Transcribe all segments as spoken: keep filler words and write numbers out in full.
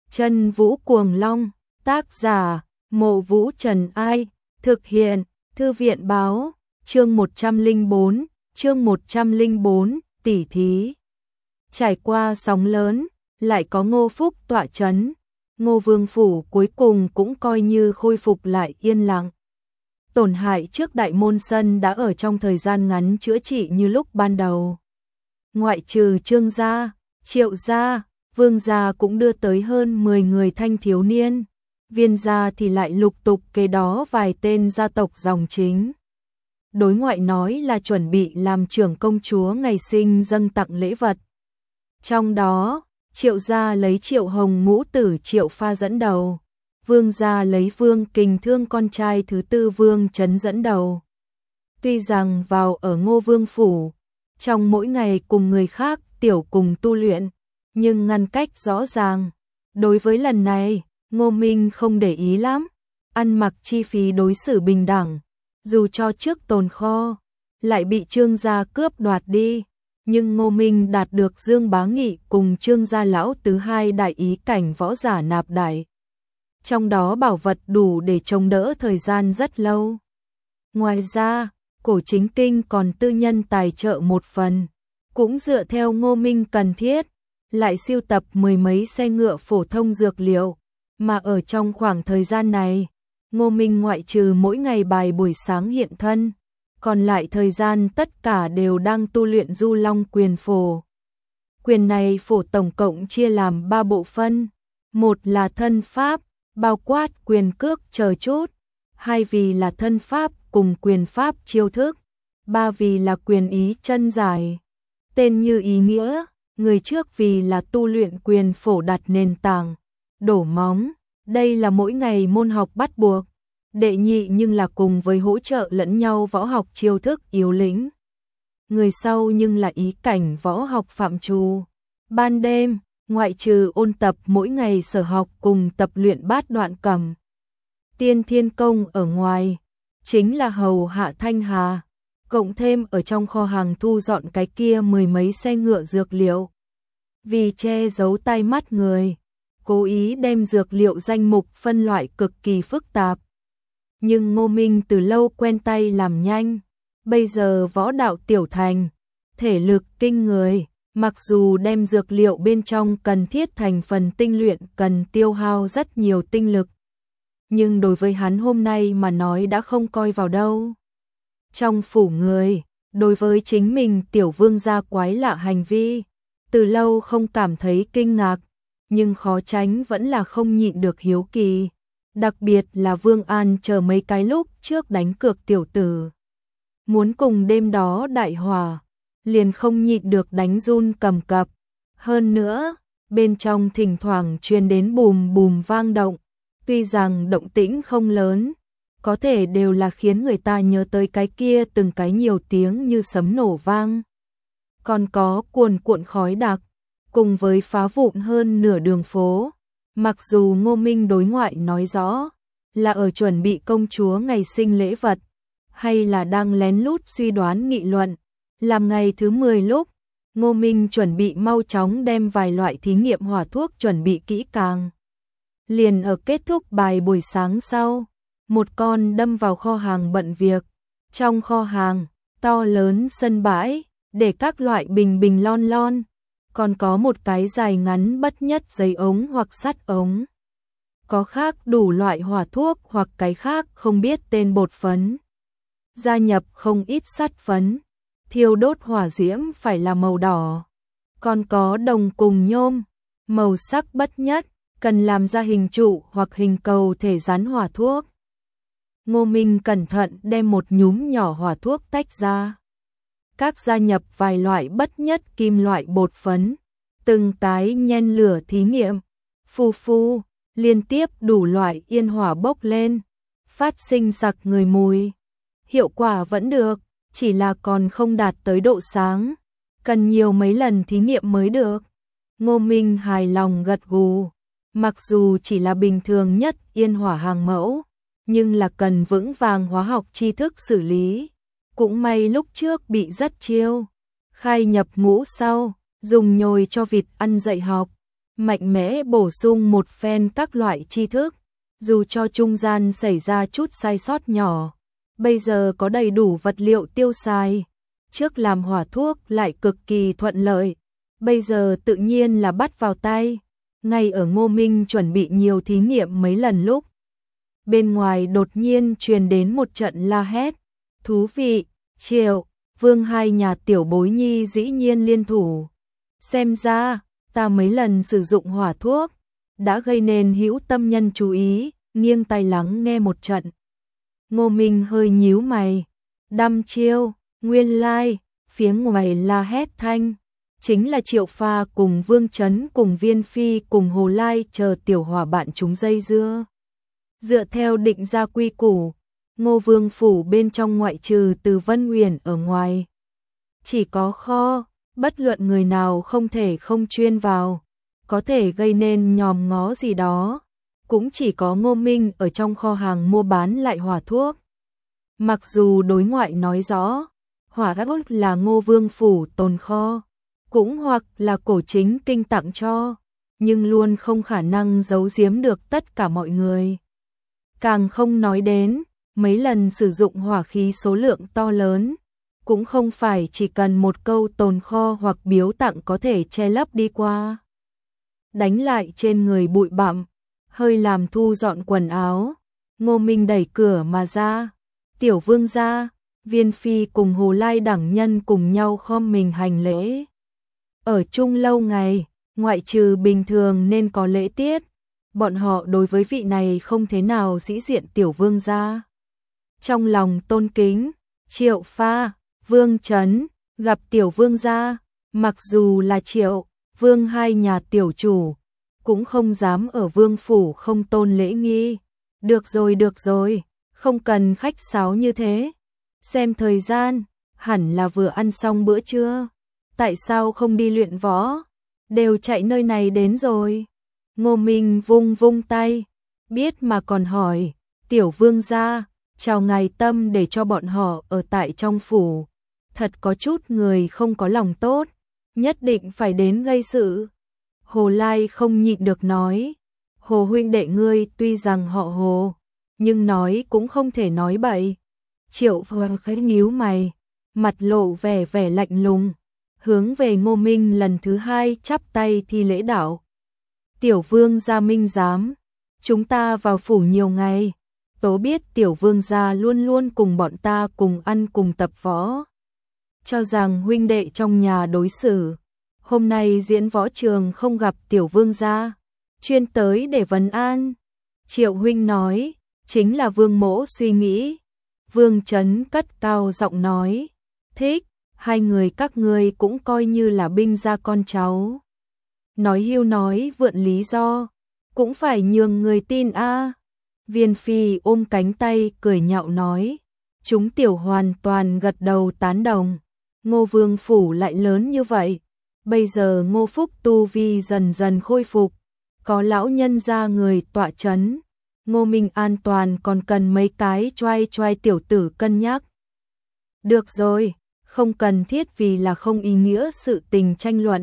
Chân Vũ Cuồng Long, tác giả, Mộ Vũ Trần Ai, thực hiện, Thư viện Báo, chương một trăm lẻ bốn, chương một trăm lẻ bốn, tỉ thí. Trải qua sóng lớn, lại có Ngô Phúc tọa chấn, Ngô Vương Phủ cuối cùng cũng coi như khôi phục lại yên lặng. Tổn hại trước đại môn sân đã ở trong thời gian ngắn chữa trị như lúc ban đầu. Ngoại trừ Trương gia, Triệu gia, Vương gia cũng đưa tới hơn mười người thanh thiếu niên, Viên gia thì lại lục tục kế đó vài tên gia tộc dòng chính. Đối ngoại nói là chuẩn bị làm trưởng công chúa ngày sinh dâng tặng lễ vật. Trong đó, Triệu gia lấy Triệu Hồng ngũ tử Triệu Pha dẫn đầu, Vương gia lấy Vương Kình Thương con trai thứ tư Vương Trấn dẫn đầu. Tuy rằng vào ở Ngô Vương Phủ, trong mỗi ngày cùng người khác tiểu cùng tu luyện, nhưng ngăn cách rõ ràng. Đối với lần này, Ngô Minh không để ý lắm, ăn mặc chi phí đối xử bình đẳng, dù cho trước tồn kho, lại bị Trương gia cướp đoạt đi. Nhưng Ngô Minh đạt được Dương Bá Nghị cùng Trương gia lão tứ hai đại ý cảnh võ giả nạp đại. Trong đó bảo vật đủ để chống đỡ thời gian rất lâu. Ngoài ra, Cổ Chính Kinh còn tư nhân tài trợ một phần, cũng dựa theo Ngô Minh cần thiết, lại sưu tập mười mấy xe ngựa phổ thông dược liệu, mà ở trong khoảng thời gian này, Ngô Minh ngoại trừ mỗi ngày bài buổi sáng hiện thân, còn lại thời gian tất cả đều đang tu luyện Du Long Quyền Phổ. Quyền này phổ tổng cộng chia làm ba bộ phân, một là thân pháp, bao quát quyền cước chờ chút, hai vì là thân pháp cùng quyền pháp chiêu thức, ba vì là quyền ý chân giải. Tên như ý nghĩa, người trước vì là tu luyện quyền phổ đặt nền tảng, đổ móng, đây là mỗi ngày môn học bắt buộc. Đệ nhị nhưng là cùng với hỗ trợ lẫn nhau võ học chiêu thức yếu lĩnh. Người sau nhưng là ý cảnh võ học phạm trù. Ban đêm, ngoại trừ ôn tập mỗi ngày sở học cùng tập luyện bát đoạn cầm Tiên Thiên Công ở ngoài, chính là hầu hạ thanh hà, cộng thêm ở trong kho hàng thu dọn cái kia mười mấy xe ngựa dược liệu. Vì che giấu tai mắt người, cố ý đem dược liệu danh mục phân loại cực kỳ phức tạp. Nhưng Ngô Minh từ lâu quen tay làm nhanh, bây giờ võ đạo tiểu thành, thể lực kinh người, mặc dù đem dược liệu bên trong cần thiết thành phần tinh luyện cần tiêu hao rất nhiều tinh lực, nhưng đối với hắn hôm nay mà nói đã không coi vào đâu. Trong phủ người, đối với chính mình tiểu vương gia quái lạ hành vi, từ lâu không cảm thấy kinh ngạc, nhưng khó tránh vẫn là không nhịn được hiếu kỳ. Đặc biệt là Vương An chờ mấy cái lúc trước đánh cược tiểu tử, muốn cùng đêm đó đại hòa, liền không nhịn được đánh run cầm cập. Hơn nữa, bên trong thỉnh thoảng truyền đến bùm bùm vang động, tuy rằng động tĩnh không lớn, có thể đều là khiến người ta nhớ tới cái kia từng cái nhiều tiếng như sấm nổ vang. Còn có cuồn cuộn khói đặc, cùng với phá vụn hơn nửa đường phố. Mặc dù Ngô Minh đối ngoại nói rõ là ở chuẩn bị công chúa ngày sinh lễ vật, hay là đang lén lút suy đoán nghị luận, làm ngày thứ mười lúc, Ngô Minh chuẩn bị mau chóng đem vài loại thí nghiệm hỏa thuốc chuẩn bị kỹ càng. Liền ở kết thúc bài buổi sáng sau, một con đâm vào kho hàng bận việc. Trong kho hàng, to lớn sân bãi, để các loại bình bình lon lon, còn có một cái dài ngắn bất nhất giấy ống hoặc sắt ống. Có khác đủ loại hỏa thuốc hoặc cái khác không biết tên bột phấn. Gia nhập không ít sắt phấn, thiêu đốt hỏa diễm phải là màu đỏ. Còn có đồng cùng nhôm, màu sắc bất nhất, cần làm ra hình trụ hoặc hình cầu thể rắn hỏa thuốc. Ngô Minh cẩn thận đem một nhúm nhỏ hỏa thuốc tách ra. Các gia nhập vài loại bất nhất kim loại bột phấn, từng cái nhen lửa thí nghiệm, phu phu, liên tiếp đủ loại yên hỏa bốc lên, phát sinh sặc người mùi. Hiệu quả vẫn được, chỉ là còn không đạt tới độ sáng, cần nhiều mấy lần thí nghiệm mới được. Ngô Minh hài lòng gật gù, mặc dù chỉ là bình thường nhất yên hỏa hàng mẫu, nhưng là cần vững vàng hóa học tri thức xử lý. Cũng may lúc trước bị rất chiêu, khai nhập ngũ sau, dùng nhồi cho vịt ăn dạy học, mạnh mẽ bổ sung một phen các loại tri thức, dù cho trung gian xảy ra chút sai sót nhỏ, bây giờ có đầy đủ vật liệu tiêu xài. Trước làm hỏa thuốc lại cực kỳ thuận lợi, bây giờ tự nhiên là bắt vào tay. Ngay ở Ngô Minh chuẩn bị nhiều thí nghiệm mấy lần lúc, bên ngoài đột nhiên truyền đến một trận la hét. Thú vị, Triệu, Vương hai nhà tiểu bối nhi dĩ nhiên liên thủ. Xem ra, ta mấy lần sử dụng hỏa thuốc, đã gây nên hữu tâm nhân chú ý, nghiêng tai lắng nghe một trận. Ngô Minh hơi nhíu mày, đăm chiêu, nguyên lai, phía ngoài la hét thanh. Chính là Triệu Pha cùng Vương Chấn cùng Viên Phi cùng Hồ Lai chờ tiểu hỏa bạn chúng dây dưa. Dựa theo định ra quy củ, Ngô Vương phủ bên trong ngoại trừ Từ Vân Uyển ở ngoài, chỉ có kho, bất luận người nào không thể không chuyên vào, có thể gây nên nhòm ngó gì đó, cũng chỉ có Ngô Minh ở trong kho hàng mua bán lại hỏa thuốc. Mặc dù đối ngoại nói rõ, hỏa thuốc là Ngô Vương phủ tồn kho, cũng hoặc là cổ chính kinh tặng cho, nhưng luôn không khả năng giấu giếm được tất cả mọi người. Càng không nói đến, mấy lần sử dụng hỏa khí số lượng to lớn, cũng không phải chỉ cần một câu tồn kho hoặc biếu tặng có thể che lấp đi qua. Đánh lại trên người bụi bặm, hơi làm thu dọn quần áo, Ngô Minh đẩy cửa mà ra. Tiểu vương gia, Viên Phi cùng Hồ Lai đẳng nhân cùng nhau khom mình hành lễ. Ở chung lâu ngày, ngoại trừ bình thường nên có lễ tiết, bọn họ đối với vị này không thế nào sĩ diện tiểu vương gia. Trong lòng tôn kính, Triệu Pha, Vương Chấn, gặp tiểu vương gia, mặc dù là Triệu, Vương hai nhà tiểu chủ, cũng không dám ở vương phủ không tôn lễ nghi. Được rồi được rồi, không cần khách sáo như thế. Xem thời gian, hẳn là vừa ăn xong bữa trưa. Tại sao không đi luyện võ? Đều chạy nơi này đến rồi. Ngô Minh vung vung tay, biết mà còn hỏi, tiểu vương gia, chào ngài tâm để cho bọn họ ở tại trong phủ. Thật có chút người không có lòng tốt, nhất định phải đến gây sự. Hồ Lai không nhịn được nói, Hồ huynh đệ ngươi tuy rằng họ Hồ, nhưng nói cũng không thể nói bậy. Triệu Vương khẽ nhíu mày, mặt lộ vẻ vẻ lạnh lùng, hướng về Ngô Minh lần thứ hai chắp tay thi lễ đạo. Tiểu vương gia minh giám, chúng ta vào phủ nhiều ngày, tố biết tiểu vương gia luôn luôn cùng bọn ta cùng ăn cùng tập võ. Cho rằng huynh đệ trong nhà đối xử, hôm nay diễn võ trường không gặp tiểu vương gia, chuyên tới để vấn an. Triệu huynh nói, chính là vương mỗ suy nghĩ. Vương Chấn cất cao giọng nói, thích, hai người các ngươi cũng coi như là binh gia con cháu. Nói hưu nói vượn lý do, cũng phải nhường người tin a. À. Viên Phi ôm cánh tay cười nhạo nói, chúng tiểu hoàn toàn gật đầu tán đồng. Ngô Vương phủ lại lớn như vậy, bây giờ Ngô Phúc tu vi dần dần khôi phục, có lão nhân gia người tọa chấn, Ngô Minh an toàn còn cần mấy cái choai choai tiểu tử cân nhắc. Được rồi, không cần thiết vì là không ý nghĩa sự tình tranh luận.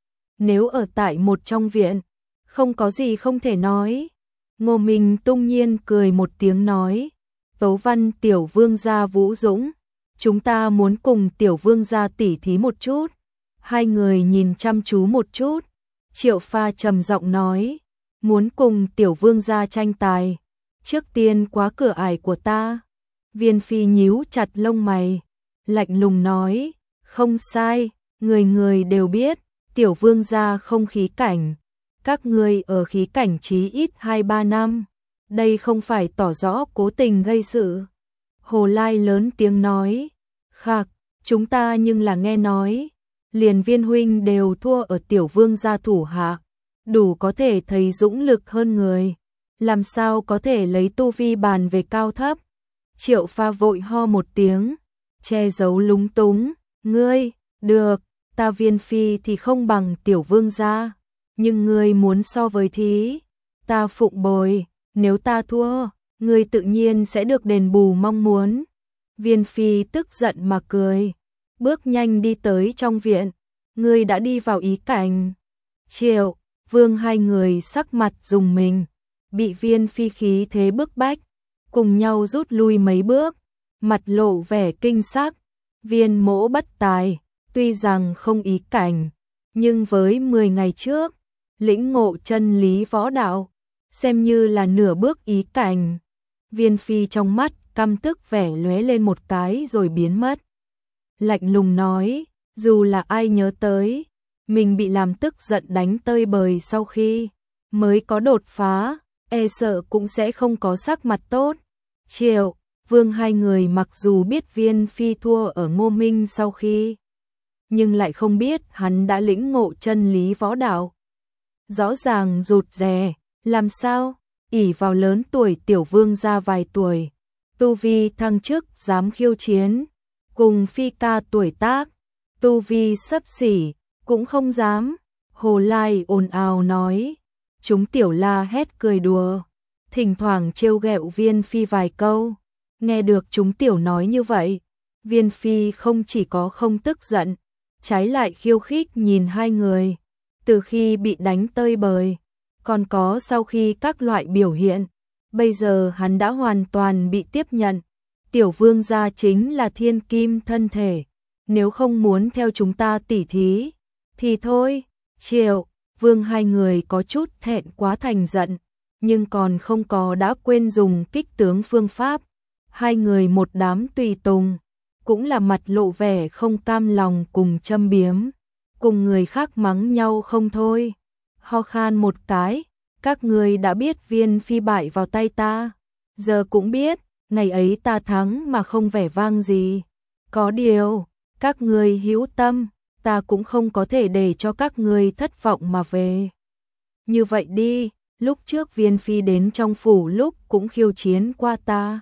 Nếu ở tại một trong viện, không có gì không thể nói. Ngô Minh tung nhiên cười một tiếng nói, tấu văn tiểu vương gia Vũ Dũng, chúng ta muốn cùng tiểu vương gia tỉ thí một chút. Hai người nhìn chăm chú một chút, Triệu Pha trầm giọng nói, muốn cùng tiểu vương gia tranh tài, trước tiên quá cửa ải của ta. Viên Phi nhíu chặt lông mày, lạnh lùng nói, không sai, người người đều biết, tiểu vương gia không khí cảnh, các ngươi ở khí cảnh chí ít hai ba năm, đây không phải tỏ rõ cố tình gây sự. Hồ Lai lớn tiếng nói, khạc, chúng ta nhưng là nghe nói, liền Viên huynh đều thua ở tiểu vương gia thủ hạ, đủ có thể thấy dũng lực hơn người, làm sao có thể lấy tu vi bàn về cao thấp. Triệu Pha vội ho một tiếng, che giấu lúng túng, ngươi, được, ta Viên Phi thì không bằng tiểu vương gia, nhưng ngươi muốn so với thí, ta phụng bồi, nếu ta thua, ngươi tự nhiên sẽ được đền bù mong muốn. Viên Phi tức giận mà cười, bước nhanh đi tới trong viện, ngươi đã đi vào ý cảnh. Triệu, Vương hai người sắc mặt rùng mình, bị Viên Phi khí thế bức bách, cùng nhau rút lui mấy bước, mặt lộ vẻ kinh sắc. Viên Mỗ bất tài, tuy rằng không ý cảnh, nhưng với mười ngày trước, lĩnh ngộ chân lý võ đạo, xem như là nửa bước ý cảnh. Viên Phi trong mắt căm tức vẻ lóe lên một cái rồi biến mất. Lạnh lùng nói, dù là ai nhớ tới, mình bị làm tức giận đánh tơi bời sau khi mới có đột phá, e sợ cũng sẽ không có sắc mặt tốt. Triệu, Vương hai người mặc dù biết Viên Phi thua ở Ngô Minh sau khi, nhưng lại không biết hắn đã lĩnh ngộ chân lý võ đạo. Rõ ràng rụt rè, làm sao, ỷ vào lớn tuổi tiểu vương ra vài tuổi, tu vi thăng chức dám khiêu chiến, cùng Phi ca tuổi tác, tu vi xấp xỉ, cũng không dám. Hồ Lai ồn ào nói, chúng tiểu la hét cười đùa, thỉnh thoảng trêu ghẹo Viên Phi vài câu. Nghe được chúng tiểu nói như vậy, Viên Phi không chỉ có không tức giận, trái lại khiêu khích nhìn hai người. Từ khi bị đánh tơi bời, còn có sau khi các loại biểu hiện, bây giờ hắn đã hoàn toàn bị tiếp nhận. Tiểu vương gia chính là thiên kim thân thể, nếu không muốn theo chúng ta tỉ thí, thì thôi. Triệu, Vương hai người có chút thẹn quá thành giận, nhưng còn không có đã quên dùng kích tướng phương pháp. Hai người một đám tùy tùng, cũng là mặt lộ vẻ không cam lòng cùng châm biếm, cùng người khác mắng nhau không thôi. Ho khan một cái, các người đã biết Viên Phi bại vào tay ta, giờ cũng biết, ngày ấy ta thắng mà không vẻ vang gì. Có điều, các người hữu tâm, ta cũng không có thể để cho các người thất vọng mà về. Như vậy đi, lúc trước Viên Phi đến trong phủ lúc cũng khiêu chiến qua ta.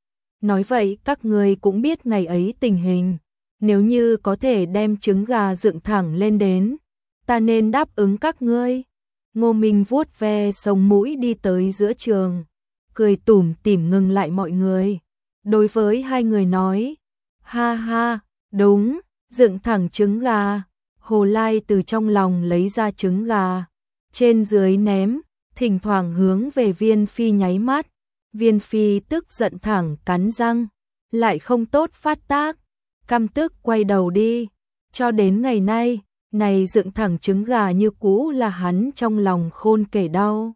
Nói vậy các người cũng biết ngày ấy tình hình, nếu như có thể đem trứng gà dựng thẳng lên đến, ta nên đáp ứng các ngươi. Ngô Minh vuốt ve sống mũi đi tới giữa trường, cười tủm tỉm ngừng lại mọi người. Đối với hai người nói, ha ha, đúng, dựng thẳng trứng gà. Hồ Lai từ trong lòng lấy ra trứng gà, trên dưới ném, thỉnh thoảng hướng về Viên Phi nháy mắt. Viên Phi tức giận thẳng cắn răng, lại không tốt phát tác, căm tức quay đầu đi. Cho đến ngày nay, này dựng thẳng trứng gà như cũ là hắn trong lòng khôn kể đau.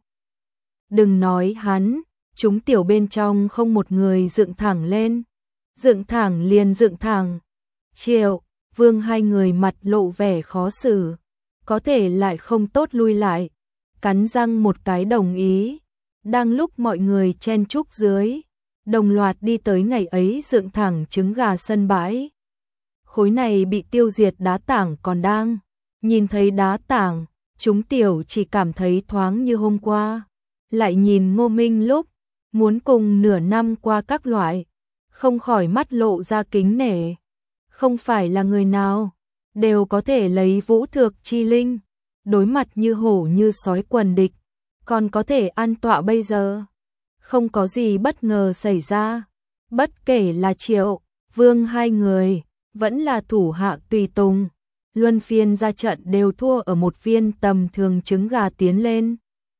Đừng nói hắn, chúng tiểu bên trong không một người dựng thẳng lên. Dựng thẳng liền dựng thẳng. Triệu, Vương hai người mặt lộ vẻ khó xử, có thể lại không tốt lui lại, cắn răng một cái đồng ý. Đang lúc mọi người chen chúc dưới, đồng loạt đi tới ngày ấy dựng thẳng trứng gà sân bãi. Khối này bị tiêu diệt đá tảng còn đang, nhìn thấy đá tảng, chúng tiểu chỉ cảm thấy thoáng như hôm qua. Lại nhìn Ngô Minh lúc, muốn cùng nửa năm qua các loại, không khỏi mắt lộ ra kính nể. Không phải là người nào, đều có thể lấy vũ thược chi linh, đối mặt như hổ như sói quần địch, còn có thể an tọa bây giờ. Không có gì bất ngờ xảy ra, bất kể là Triệu, Vương hai người, vẫn là thủ hạ tùy tùng, luân phiên ra trận đều thua ở một viên tầm thường trứng gà tiến lên.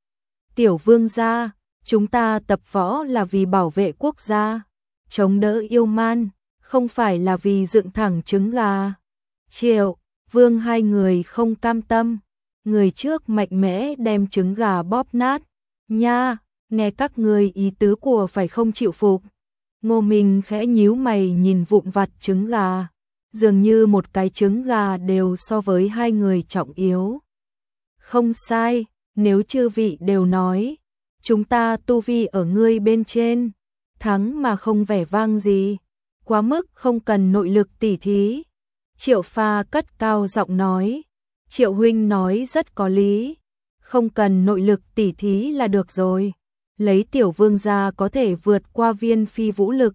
Tiểu Vương gia, chúng ta tập võ là vì bảo vệ quốc gia, chống đỡ yêu man, không phải là vì dựng thẳng trứng gà. Triệu, Vương hai người không cam tâm, người trước mạnh mẽ đem trứng gà bóp nát. Nha, nghe các người ý tứ của phải không chịu phục. Ngô Minh khẽ nhíu mày nhìn vụn vặt trứng gà, dường như một cái trứng gà đều so với hai người trọng yếu. Không sai, nếu chư vị đều nói, chúng ta tu vi ở ngươi bên trên, thắng mà không vẻ vang gì, quá mức không cần nội lực tỉ thí. Triệu Pha cất cao giọng nói, Triệu huynh nói rất có lý, không cần nội lực tỉ thí là được rồi, lấy tiểu vương gia có thể vượt qua Viên Phi vũ lực,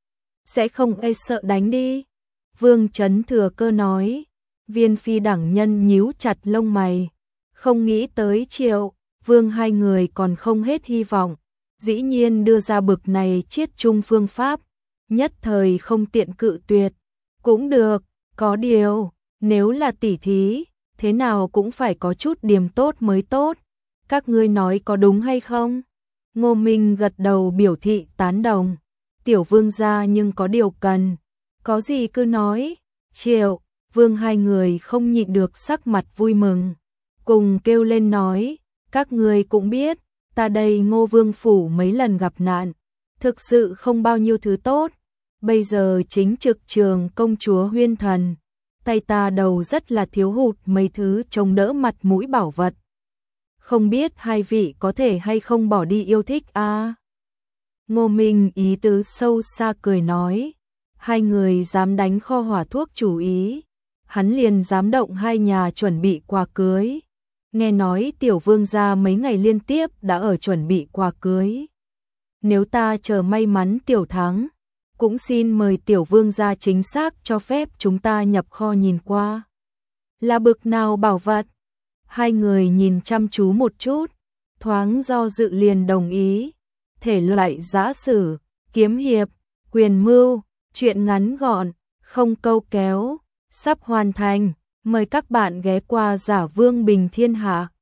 sẽ không e sợ đánh đi. Vương Chấn thừa cơ nói. Viên Phi đẳng nhân nhíu chặt lông mày, không nghĩ tới Triệu, Vương hai người còn không hết hy vọng, dĩ nhiên đưa ra bực này chiết chung phương pháp, nhất thời không tiện cự tuyệt. Cũng được, có điều, nếu là tỉ thí, thế nào cũng phải có chút điểm tốt mới tốt. Các ngươi nói có đúng hay không? Ngô Minh gật đầu biểu thị tán đồng. Tiểu vương gia nhưng có điều cần. Có gì cứ nói. Triệu, Vương hai người không nhịn được sắc mặt vui mừng. Cùng kêu lên nói, các ngươi cũng biết, ta đây Ngô Vương phủ mấy lần gặp nạn. Thực sự không bao nhiêu thứ tốt. Bây giờ chính trực trường công chúa huyên thần. Tay ta đầu rất là thiếu hụt mấy thứ chống đỡ mặt mũi bảo vật. Không biết hai vị có thể hay không bỏ đi yêu thích a à? Ngô Minh ý tứ sâu xa cười nói. Hai người dám đánh kho hỏa thuốc chủ ý. Hắn liền dám động hai nhà chuẩn bị quà cưới. Nghe nói tiểu vương gia mấy ngày liên tiếp đã ở chuẩn bị quà cưới. Nếu ta chờ may mắn tiểu thắng, cũng xin mời tiểu vương gia chính xác cho phép chúng ta nhập kho nhìn qua. Là bực nào bảo vật? Hai người nhìn chăm chú một chút, thoáng do dự liền đồng ý. Thể loại giã sử, kiếm hiệp, quyền mưu, truyện ngắn gọn, không câu kéo, sắp hoàn thành. Mời các bạn ghé qua Giả Vương Bình Thiên Hạ.